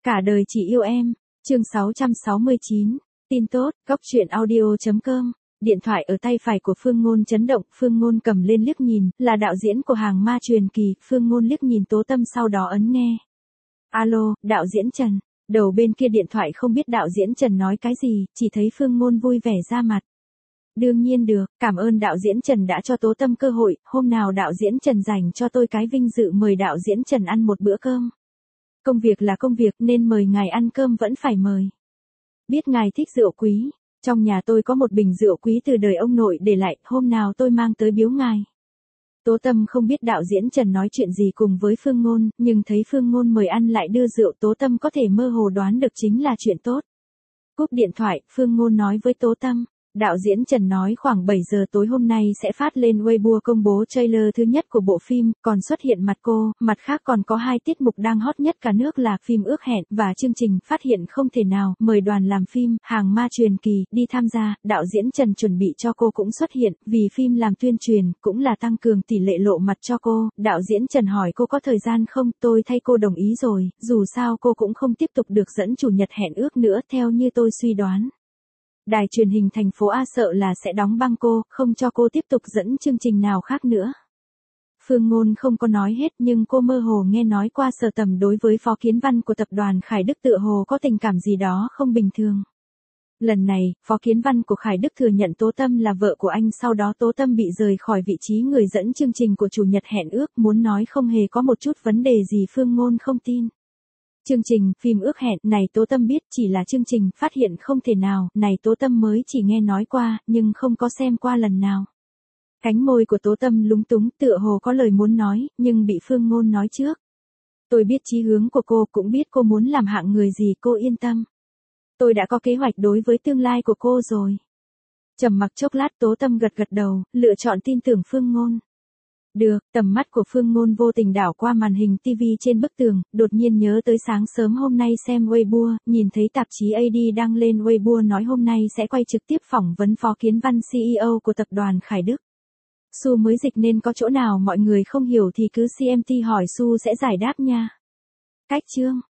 Cả đời chỉ yêu em, chương 669, tin tốt, góc truyện audio.com. Điện thoại ở tay phải của Phương Ngôn chấn động, Phương Ngôn cầm lên liếc nhìn, là đạo diễn của Hàng Ma truyền kỳ, Phương Ngôn liếc nhìn Tố Tâm sau đó ấn nghe. Alo, đạo diễn Trần, đầu bên kia điện thoại không biết đạo diễn Trần nói cái gì, chỉ thấy Phương Ngôn vui vẻ ra mặt. Đương nhiên được, cảm ơn đạo diễn Trần đã cho Tố Tâm cơ hội, hôm nào đạo diễn Trần dành cho tôi cái vinh dự mời đạo diễn Trần ăn một bữa cơm. Công việc là công việc nên mời ngài ăn cơm vẫn phải mời. Biết ngài thích rượu quý, trong nhà tôi có một bình rượu quý từ đời ông nội để lại, hôm nào tôi mang tới biếu ngài. Tố Tâm không biết đạo diễn Trần nói chuyện gì cùng với Phương Ngôn, nhưng thấy Phương Ngôn mời ăn lại đưa rượu, Tố Tâm có thể mơ hồ đoán được chính là chuyện tốt. Cúp điện thoại, Phương Ngôn nói với Tố Tâm. Đạo diễn Trần nói khoảng 7 giờ tối hôm nay sẽ phát lên Weibo công bố trailer thứ nhất của bộ phim, còn xuất hiện mặt cô, mặt khác còn có 2 tiết mục đang hot nhất cả nước là phim Ước Hẹn và chương trình Phát Hiện Không Thể Nào, mời đoàn làm phim Hàng Ma truyền kỳ đi tham gia, đạo diễn Trần chuẩn bị cho cô cũng xuất hiện, vì phim làm tuyên truyền, cũng là tăng cường tỷ lệ lộ mặt cho cô, đạo diễn Trần hỏi cô có thời gian không, tôi thay cô đồng ý rồi, dù sao cô cũng không tiếp tục được dẫn chủ nhật hẹn ước nữa theo như tôi suy đoán. Đài truyền hình thành phố A sợ là sẽ đóng băng cô, không cho cô tiếp tục dẫn chương trình nào khác nữa. Phương Ngôn không có nói hết nhưng cô mơ hồ nghe nói qua Sở Tầm đối với Phó Kiến Văn của tập đoàn Khải Đức tựa hồ có tình cảm gì đó không bình thường. Lần này, Phó Kiến Văn của Khải Đức thừa nhận Tố Tâm là vợ của anh, sau đó Tố Tâm bị rời khỏi vị trí người dẫn chương trình của chủ nhật hẹn ước, muốn nói không hề có một chút vấn đề gì Phương Ngôn không tin. Chương trình, phim Ước Hẹn này Tố Tâm biết chỉ là chương trình Phát Hiện Không Thể Nào, này Tố Tâm mới chỉ nghe nói qua, nhưng không có xem qua lần nào. Cánh môi của Tố Tâm lúng túng, tựa hồ có lời muốn nói, nhưng bị Phương Ngôn nói trước. Tôi biết chí hướng của cô, cũng biết cô muốn làm hạng người gì, cô yên tâm. Tôi đã có kế hoạch đối với tương lai của cô rồi. Trầm mặc chốc lát Tố Tâm gật gật đầu, lựa chọn tin tưởng Phương Ngôn. Được, tầm mắt của Phương Ngôn vô tình đảo qua màn hình TV trên bức tường, đột nhiên nhớ tới sáng sớm hôm nay xem Weibo, nhìn thấy tạp chí AD đăng lên Weibo nói hôm nay sẽ quay trực tiếp phỏng vấn Phó Kiến Văn CEO của tập đoàn Khải Đức. Su mới dịch nên có chỗ nào mọi người không hiểu thì cứ CMT hỏi Su sẽ giải đáp nha. Cách chương